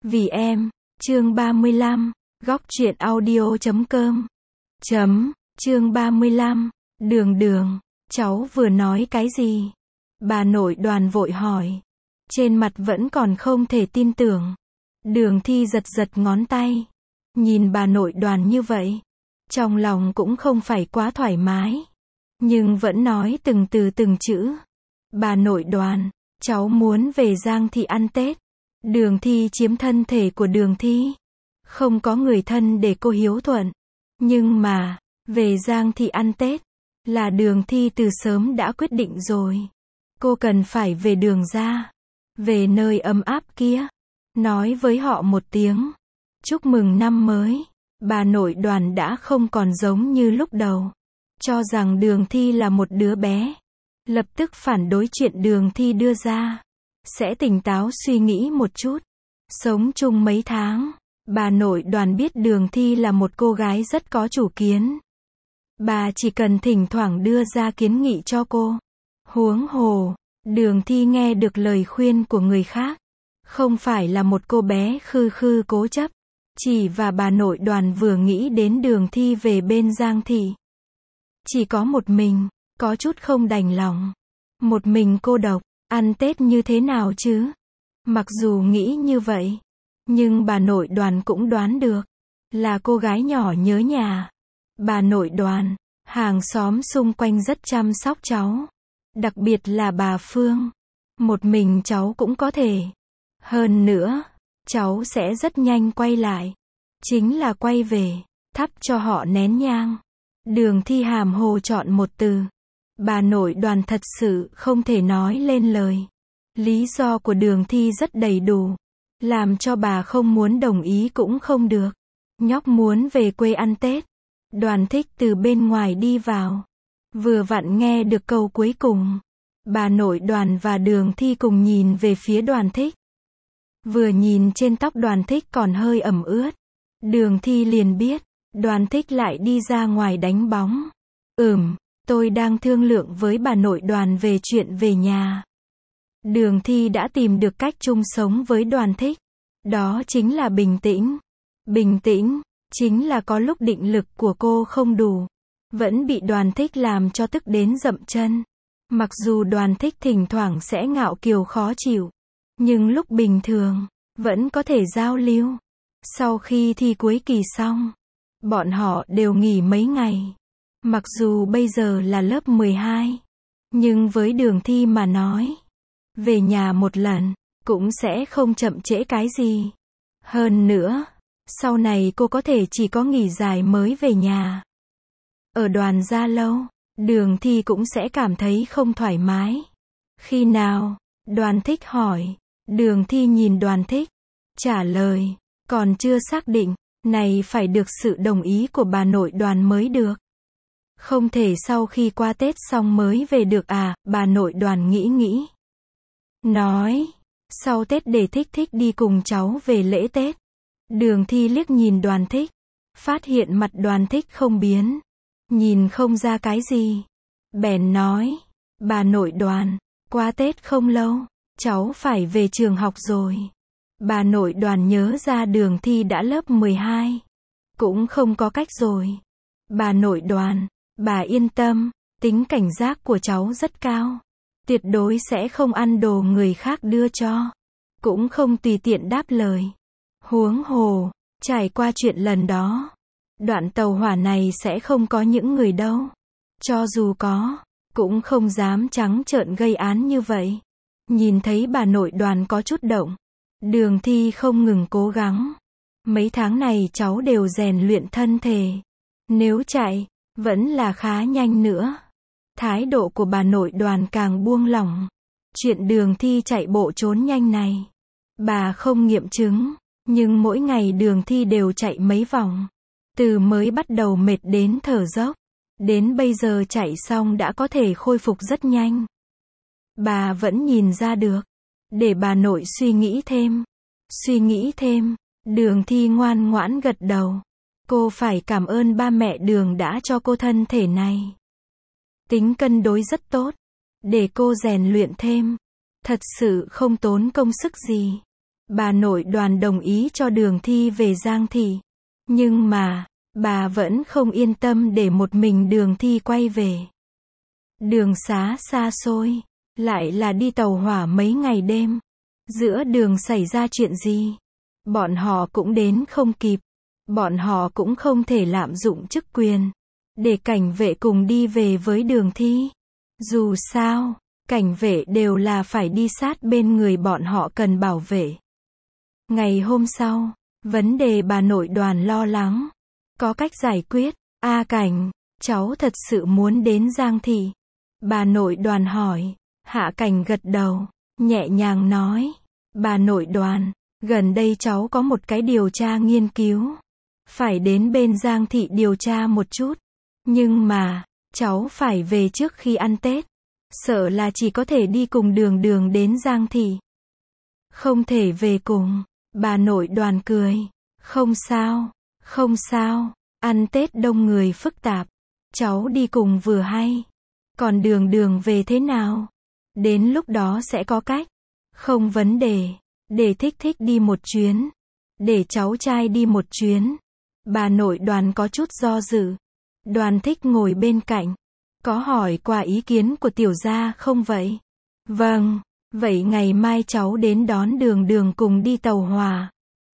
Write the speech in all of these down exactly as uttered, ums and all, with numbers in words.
Vì em, chương ba mươi lăm, góc truyện audio chấm com. Chấm, chương ba mươi lăm, Đường Đường, cháu vừa nói cái gì? Bà nội Đoàn vội hỏi. Trên mặt vẫn còn không thể tin tưởng. Đường Thi giật giật ngón tay. Nhìn bà nội Đoàn như vậy, trong lòng cũng không phải quá thoải mái. Nhưng vẫn nói từng từ từng chữ. Bà nội Đoàn, cháu muốn về Giang Thị ăn Tết. Đường Thi chiếm thân thể của Đường Thi. Không có người thân để cô hiếu thuận. Nhưng mà, về Giang Thị ăn Tết, là Đường Thi từ sớm đã quyết định rồi. Cô cần phải về Đường ra. Về nơi ấm áp kia. Nói với họ một tiếng. Chúc mừng năm mới. Bà nội Đoàn đã không còn giống như lúc đầu. Cho rằng Đường Thi là một đứa bé. Lập tức phản đối chuyện Đường Thi đưa ra. Sẽ tỉnh táo suy nghĩ một chút. Sống chung mấy tháng, bà nội Đoàn biết Đường Thi là một cô gái rất có chủ kiến. Bà chỉ cần thỉnh thoảng đưa ra kiến nghị cho cô. Huống hồ, Đường Thi nghe được lời khuyên của người khác. Không phải là một cô bé khư khư cố chấp. Chỉ và bà nội Đoàn vừa nghĩ đến Đường Thi về bên Giang Thị. Chỉ có một mình, có chút không đành lòng. Một mình cô độc, ăn Tết như thế nào chứ? Mặc dù nghĩ như vậy, nhưng bà nội Đoàn cũng đoán được. Là cô gái nhỏ nhớ nhà. Bà nội Đoàn, hàng xóm xung quanh rất chăm sóc cháu. Đặc biệt là bà Phương. Một mình cháu cũng có thể. Hơn nữa, cháu sẽ rất nhanh quay lại. Chính là quay về, thắp cho họ nén nhang. Đường Thi hàm hồ chọn một từ. Bà nội Đoàn thật sự không thể nói lên lời. Lý do của Đường Thi rất đầy đủ. Làm cho bà không muốn đồng ý cũng không được. Nhóc muốn về quê ăn Tết. Đoàn Thích từ bên ngoài đi vào. Vừa vặn nghe được câu cuối cùng. Bà nội Đoàn và Đường Thi cùng nhìn về phía Đoàn Thích. Vừa nhìn trên tóc Đoàn Thích còn hơi ẩm ướt. Đường Thi liền biết. Đoàn Thích lại đi ra ngoài đánh bóng. Ừm, tôi đang thương lượng với bà nội Đoàn về chuyện về nhà. Đường Thi đã tìm được cách chung sống với Đoàn Thích. Đó chính là bình tĩnh. Bình tĩnh, chính là có lúc định lực của cô không đủ. Vẫn bị Đoàn Thích làm cho tức đến dậm chân. Mặc dù Đoàn Thích thỉnh thoảng sẽ ngạo kiều khó chịu. Nhưng lúc bình thường, vẫn có thể giao lưu. Sau khi thi cuối kỳ xong, bọn họ đều nghỉ mấy ngày. Mặc dù bây giờ là lớp mười hai. Nhưng với Đường Thi mà nói, về nhà một lần, cũng sẽ không chậm trễ cái gì. Hơn nữa, sau này cô có thể chỉ có nghỉ dài mới về nhà. Ở Đoàn gia lâu, Đường Thi cũng sẽ cảm thấy không thoải mái. Khi nào? Đoàn Thích hỏi. Đường Thi nhìn Đoàn Thích. Trả lời. Còn chưa xác định. Này phải được sự đồng ý của bà nội Đoàn mới được. Không thể sau khi qua Tết xong mới về được à? Bà nội Đoàn nghĩ nghĩ. Nói. Sau Tết để Thích Thích đi cùng cháu về lễ Tết. Đường Thi liếc nhìn Đoàn Thích. Phát hiện mặt Đoàn Thích không biến. Nhìn không ra cái gì. Bèn nói. Bà nội Đoàn. Qua Tết không lâu. Cháu phải về trường học rồi. Bà nội Đoàn nhớ ra Đường Thi đã lớp mười hai. Cũng không có cách rồi. Bà nội Đoàn. Bà yên tâm. Tính cảnh giác của cháu rất cao. Tuyệt đối sẽ không ăn đồ người khác đưa cho. Cũng không tùy tiện đáp lời. Huống hồ. Trải qua chuyện lần đó. Đoạn tàu hỏa này sẽ không có những người đâu. Cho dù có, cũng không dám trắng trợn gây án như vậy. Nhìn thấy bà nội Đoàn có chút động. Đường Thi không ngừng cố gắng. Mấy tháng này cháu đều rèn luyện thân thể. Nếu chạy, vẫn là khá nhanh nữa. Thái độ của bà nội Đoàn càng buông lỏng. Chuyện Đường Thi chạy bộ trốn nhanh này. Bà không nghiệm chứng. Nhưng mỗi ngày Đường Thi đều chạy mấy vòng. Từ mới bắt đầu mệt đến thở dốc. Đến bây giờ chạy xong đã có thể khôi phục rất nhanh. Bà vẫn nhìn ra được. Để bà nội suy nghĩ thêm. Suy nghĩ thêm. Đường Thi ngoan ngoãn gật đầu. Cô phải cảm ơn ba mẹ Đường đã cho cô thân thể này. Tính cân đối rất tốt. Để cô rèn luyện thêm. Thật sự không tốn công sức gì. Bà nội Đoàn đồng ý cho Đường Thi về Giang Thị. Nhưng mà, bà vẫn không yên tâm để một mình Đường Thi quay về. Đường xá xa xôi, lại là đi tàu hỏa mấy ngày đêm. Giữa đường xảy ra chuyện gì? Bọn họ cũng đến không kịp. Bọn họ cũng không thể lạm dụng chức quyền, để cảnh vệ cùng đi về với Đường Thi. Dù sao, cảnh vệ đều là phải đi sát bên người bọn họ cần bảo vệ. Ngày hôm sau, vấn đề bà nội Đoàn lo lắng. Có cách giải quyết. A Cảnh, cháu thật sự muốn đến Giang Thị. Bà nội Đoàn hỏi. Hạ Cảnh gật đầu, nhẹ nhàng nói. Bà nội Đoàn, gần đây cháu có một cái điều tra nghiên cứu. Phải đến bên Giang Thị điều tra một chút. Nhưng mà, cháu phải về trước khi ăn Tết. Sợ là chỉ có thể đi cùng Đường Đường đến Giang Thị. Không thể về cùng. Bà nội Đoàn cười. Không sao, không sao. Ăn Tết đông người phức tạp. Cháu đi cùng vừa hay. Còn Đường Đường về thế nào? Đến lúc đó sẽ có cách. Không vấn đề. Để Thích Thích đi một chuyến. Để cháu trai đi một chuyến. Bà nội Đoàn có chút do dự. Đoàn Thích ngồi bên cạnh. Có hỏi qua ý kiến của tiểu gia không vậy? Vâng, vậy ngày mai cháu đến đón Đường Đường cùng đi tàu hỏa.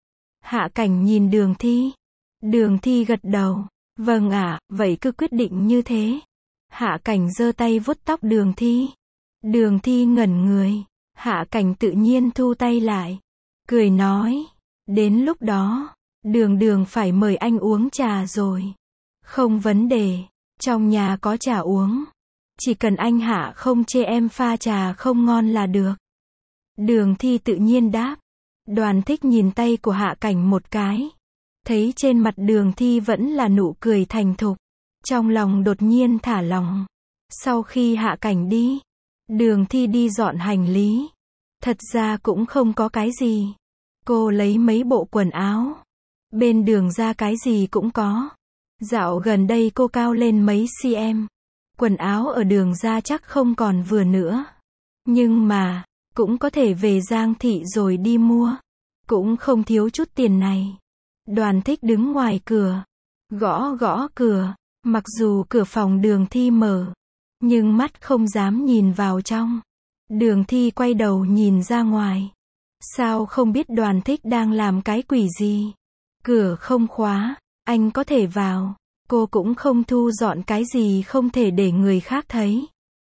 Hạ Cảnh nhìn Đường Thi. Đường Thi gật đầu. Vâng ạ, vậy cứ quyết định như thế. Hạ Cảnh giơ tay vuốt tóc Đường Thi. Đường Thi ngẩn người. Hạ Cảnh tự nhiên thu tay lại. Cười nói. Đến lúc đó, Đường Đường phải mời anh uống trà rồi. Không vấn đề. Trong nhà có trà uống. Chỉ cần anh Hạ không chê em pha trà không ngon là được. Đường Thi tự nhiên đáp. Đoàn Thích nhìn tay của Hạ Cảnh một cái. Thấy trên mặt Đường Thi vẫn là nụ cười thành thục. Trong lòng đột nhiên thả lỏng. Sau khi Hạ Cảnh đi, Đường Thi đi dọn hành lý. Thật ra cũng không có cái gì. Cô lấy mấy bộ quần áo. Bên đường ra cái gì cũng có. Dạo gần đây cô cao lên mấy cm. Quần áo ở đường ra chắc không còn vừa nữa. Nhưng mà, cũng có thể về Giang Thị rồi đi mua. Cũng không thiếu chút tiền này. Đoàn Thích đứng ngoài cửa. Gõ gõ cửa. Mặc dù cửa phòng Đường Thi mở. Nhưng mắt không dám nhìn vào trong. Đường Thi quay đầu nhìn ra ngoài. Sao không biết Đoàn Thích đang làm cái quỷ gì? Cửa không khóa. Anh có thể vào. Cô cũng không thu dọn cái gì không thể để người khác thấy.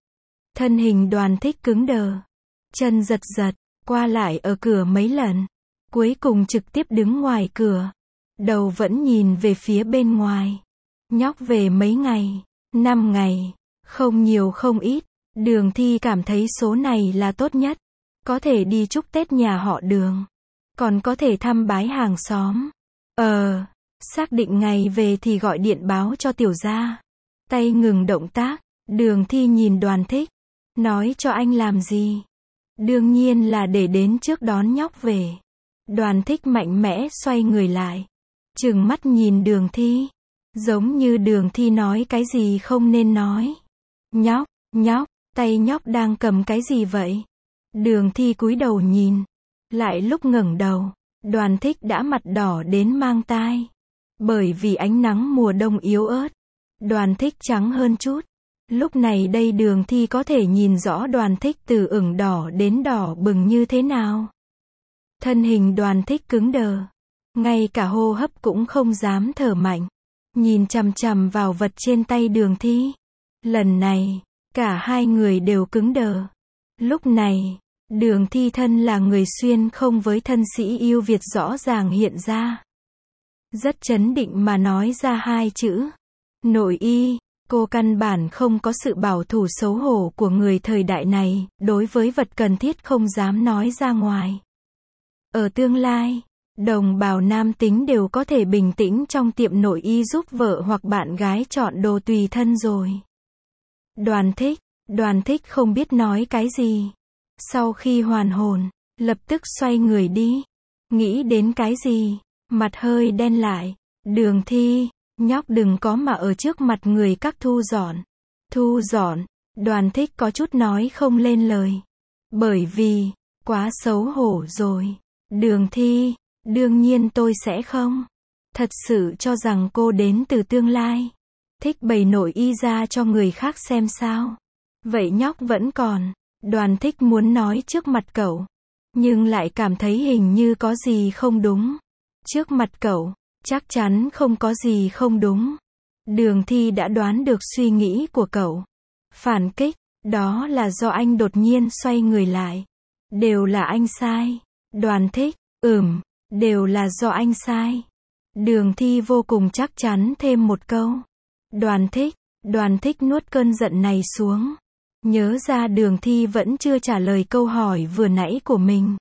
Thân hình Đoàn Thích cứng đờ. Chân giật giật. Qua lại ở cửa mấy lần. Cuối cùng trực tiếp đứng ngoài cửa. Đầu vẫn nhìn về phía bên ngoài. Nhóc về mấy ngày? Năm ngày. Không nhiều không ít. Đường Thi cảm thấy số này là tốt nhất. Có thể đi chúc Tết nhà họ Đường. Còn có thể thăm bái hàng xóm. Ờ, xác định ngày về thì gọi điện báo cho tiểu gia. Tay ngừng động tác. Đường Thi nhìn Đoàn Thích. Nói cho anh làm gì? Đương nhiên là để đến trước đón nhóc về. Đoàn Thích mạnh mẽ xoay người lại. Trừng mắt nhìn Đường Thi. Giống như Đường Thi nói cái gì không nên nói. Nhóc, nhóc, tay nhóc đang cầm cái gì vậy? Đường Thi cúi đầu nhìn. Lại lúc ngẩng đầu, Đoàn Thích đã mặt đỏ đến mang tai. Bởi vì ánh nắng mùa đông yếu ớt. Đoàn Thích trắng hơn chút. Lúc này đây Đường Thi có thể nhìn rõ Đoàn Thích từ ửng đỏ đến đỏ bừng như thế nào. Thân hình Đoàn Thích cứng đờ. Ngay cả hô hấp cũng không dám thở mạnh. Nhìn chằm chằm vào vật trên tay Đường Thi. Lần này, cả hai người đều cứng đờ. Lúc này, Đường Thi thân là người xuyên không với thân sĩ yêu Việt rõ ràng hiện ra. Rất chấn định mà nói ra hai chữ. Nội y. Cô căn bản không có sự bảo thủ xấu hổ của người thời đại này, đối với vật cần thiết không dám nói ra ngoài. Ở tương lai, đồng bào nam tính đều có thể bình tĩnh trong tiệm nội y giúp vợ hoặc bạn gái chọn đồ tùy thân rồi. Đoàn Thích, Đoàn Thích không biết nói cái gì. Sau khi hoàn hồn, lập tức xoay người đi. Nghĩ đến cái gì, mặt hơi đen lại. Đường Thi, nhóc đừng có mà ở trước mặt người các thu dọn. Thu dọn, Đoàn Thích có chút nói không lên lời. Bởi vì, quá xấu hổ rồi. Đường Thi, đương nhiên tôi sẽ không. Thật sự cho rằng cô đến từ tương lai. Thích bày nội y ra cho người khác xem sao. Vậy nhóc vẫn còn. Đoàn Thích muốn nói trước mặt cậu. Nhưng lại cảm thấy hình như có gì không đúng. Trước mặt cậu, chắc chắn không có gì không đúng. Đường Thi đã đoán được suy nghĩ của cậu. Phản kích, đó là do anh đột nhiên xoay người lại. Đều là anh sai. Đoàn Thích, ừm, đều là do anh sai. Đường Thi vô cùng chắc chắn thêm một câu. Đoàn Thích, Đoàn Thích nuốt cơn giận này xuống. Nhớ ra Đường Thi vẫn chưa trả lời câu hỏi vừa nãy của mình.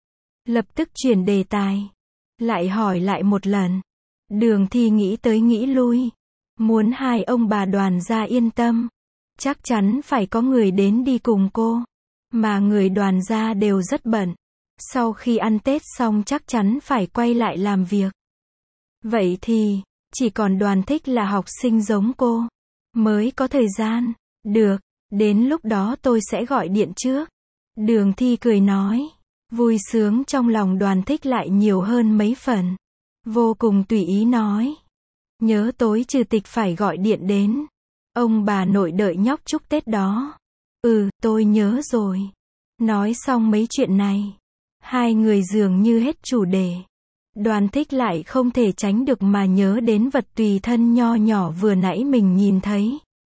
Lập tức chuyển đề tài. Lại hỏi lại một lần. Đường Thi nghĩ tới nghĩ lui. Muốn hai ông bà Đoàn gia yên tâm. Chắc chắn phải có người đến đi cùng cô. Mà người Đoàn gia đều rất bận. Sau khi ăn Tết xong chắc chắn phải quay lại làm việc. Vậy thì, chỉ còn Đoàn Thích là học sinh giống cô. Mới có thời gian. Được, đến lúc đó tôi sẽ gọi điện trước. Đường Thi cười nói. Vui sướng trong lòng Đoàn Thích lại nhiều hơn mấy phần. Vô cùng tùy ý nói. Nhớ tối trừ tịch phải gọi điện đến. Ông bà nội đợi nhóc chúc Tết đó. Ừ, tôi nhớ rồi. Nói xong mấy chuyện này. Hai người dường như hết chủ đề. Đoàn Thích lại không thể tránh được mà nhớ đến vật tùy thân nho nhỏ vừa nãy mình nhìn thấy.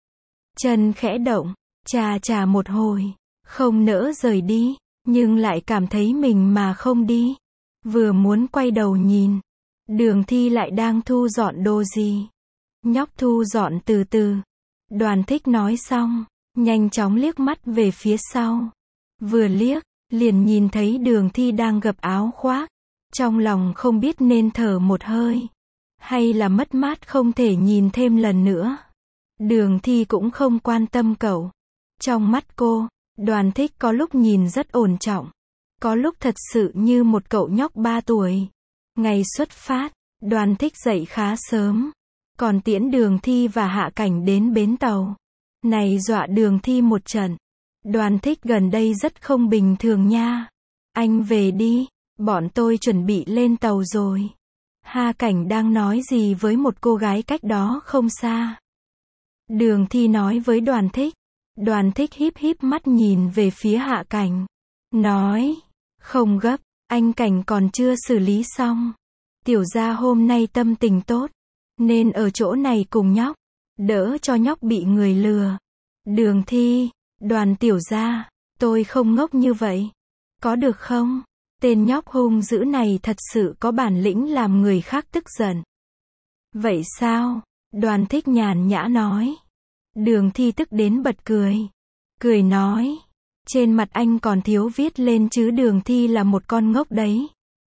Chân khẽ động, chà chà một hồi, không nỡ rời đi, nhưng lại cảm thấy mình mà không đi. Vừa muốn quay đầu nhìn, Đường Thi lại đang thu dọn đồ gì. Nhóc thu dọn từ từ. Đoàn Thích nói xong, nhanh chóng liếc mắt về phía sau. Vừa liếc, liền nhìn thấy Đường Thi đang gập áo khoác. Trong lòng không biết nên thở một hơi, hay là mất mát không thể nhìn thêm lần nữa. Đường Thi cũng không quan tâm cậu. Trong mắt cô, Đoàn Thích có lúc nhìn rất ổn trọng. Có lúc thật sự như một cậu nhóc ba tuổi. Ngày xuất phát, Đoàn Thích dậy khá sớm. Còn tiễn Đường Thi và Hạ Cảnh đến bến tàu. Này dọa Đường Thi một trận. Đoàn Thích gần đây rất không bình thường nha. Anh về đi. Bọn tôi chuẩn bị lên tàu rồi. Hạ Cảnh đang nói gì với một cô gái cách đó không xa. Đường Thi nói với Đoàn Thích. Đoàn Thích híp híp mắt nhìn về phía Hạ Cảnh. Nói, không gấp, anh Cảnh còn chưa xử lý xong. Tiểu gia hôm nay tâm tình tốt, nên ở chỗ này cùng nhóc, đỡ cho nhóc bị người lừa. Đường Thi, Đoàn tiểu gia, tôi không ngốc như vậy. Có được không? Tên nhóc hung dữ này thật sự có bản lĩnh làm người khác tức giận. Vậy sao? Đoàn Thích nhàn nhã nói. Đường Thi tức đến bật cười. Cười nói. Trên mặt anh còn thiếu viết lên chứ Đường Thi là một con ngốc đấy.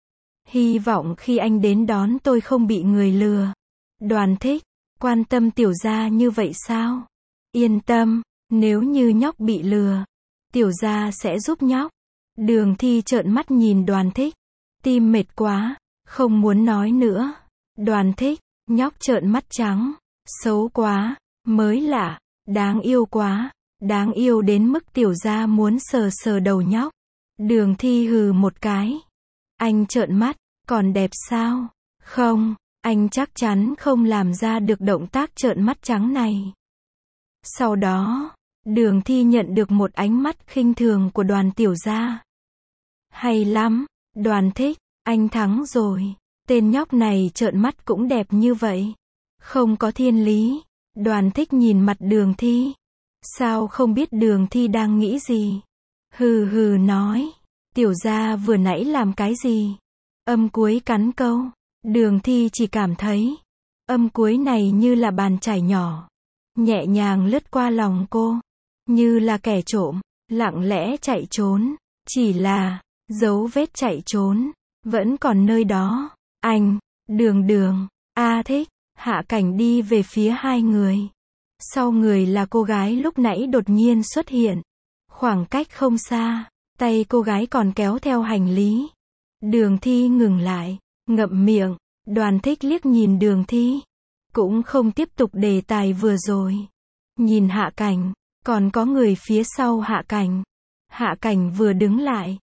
Hy vọng khi anh đến đón tôi không bị người lừa. Đoàn Thích, quan tâm tiểu gia như vậy sao? Yên tâm, nếu như nhóc bị lừa, tiểu gia sẽ giúp nhóc. Đường Thi trợn mắt nhìn Đoàn Thích. Tim mệt quá, không muốn nói nữa. Đoàn Thích, nhóc trợn mắt trắng. Xấu quá, mới lạ, đáng yêu quá. Đáng yêu đến mức tiểu gia muốn sờ sờ đầu nhóc. Đường Thi hừ một cái. Anh trợn mắt, còn đẹp sao? Không, anh chắc chắn không làm ra được động tác trợn mắt trắng này. Sau đó, Đường Thi nhận được một ánh mắt khinh thường của Đoàn tiểu gia. Hay lắm, Đoàn Thích, anh thắng rồi. Tên nhóc này trợn mắt cũng đẹp như vậy. Không có thiên lý. Đoàn Thích nhìn mặt Đường Thi. Sao không biết Đường Thi đang nghĩ gì? Hừ hừ nói. Tiểu gia vừa nãy làm cái gì? Âm cuối cắn câu. Đường Thi chỉ cảm thấy âm cuối này như là bàn chải nhỏ, nhẹ nhàng lướt qua lòng cô, như là kẻ trộm, lặng lẽ chạy trốn. Chỉ là, dấu vết chạy trốn, vẫn còn nơi đó. Anh, Đường Đường, A Thích, Hạ Cảnh đi về phía hai người. Sau người là cô gái lúc nãy đột nhiên xuất hiện. Khoảng cách không xa, tay cô gái còn kéo theo hành lý. Đường Thi ngừng lại, ngậm miệng. Đoàn Thích liếc nhìn Đường Thi, cũng không tiếp tục đề tài vừa rồi. Nhìn Hạ Cảnh, còn có người phía sau Hạ Cảnh. Hạ Cảnh vừa đứng lại,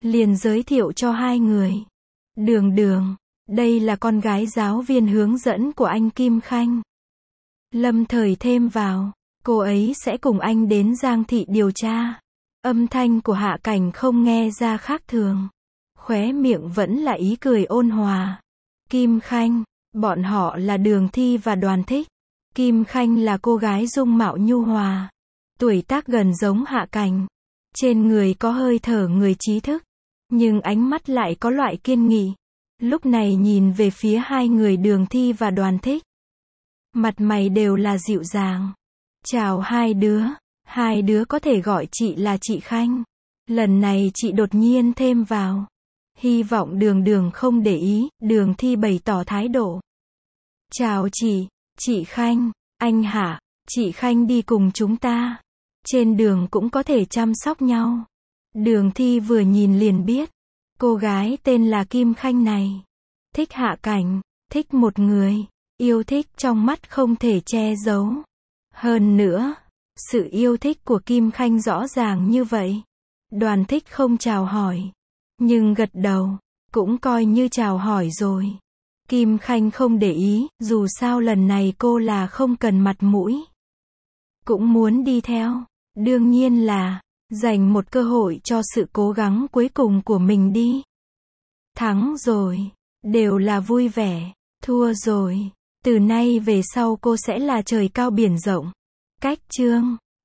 liền giới thiệu cho hai người. Đường Đường, đây là con gái giáo viên hướng dẫn của anh Kim Khanh. Lâm Thời thêm vào, cô ấy sẽ cùng anh đến Giang Thị điều tra. Âm thanh của Hạ Cảnh không nghe ra khác thường. Khóe miệng vẫn là ý cười ôn hòa. Kim Khanh, bọn họ là Đường Thi và Đoàn Thích. Kim Khanh là cô gái dung mạo nhu hòa, tuổi tác gần giống Hạ Cảnh. Trên người có hơi thở người trí thức, nhưng ánh mắt lại có loại kiên nghị. Lúc này nhìn về phía hai người Đường Thi và Đoàn Thích. Mặt mày đều là dịu dàng. Chào hai đứa, hai đứa có thể gọi chị là chị Khanh. Lần này chị đột nhiên thêm vào. Hy vọng Đường Đường không để ý, Đường Thi bày tỏ thái độ. Chào chị, chị Khanh, anh hả, chị Khanh đi cùng chúng ta. Trên đường cũng có thể chăm sóc nhau. Đường Thi vừa nhìn liền biết. Cô gái tên là Kim Khanh này. Thích Hạ Cảnh, thích một người. Yêu thích trong mắt không thể che giấu. Hơn nữa, sự yêu thích của Kim Khanh rõ ràng như vậy. Đoàn Thích không chào hỏi, nhưng gật đầu, cũng coi như chào hỏi rồi. Kim Khanh không để ý, dù sao lần này cô là không cần mặt mũi. Cũng muốn đi theo, đương nhiên là, dành một cơ hội cho sự cố gắng cuối cùng của mình đi. Thắng rồi, đều là vui vẻ, thua rồi, từ nay về sau cô sẽ là trời cao biển rộng. Cách chương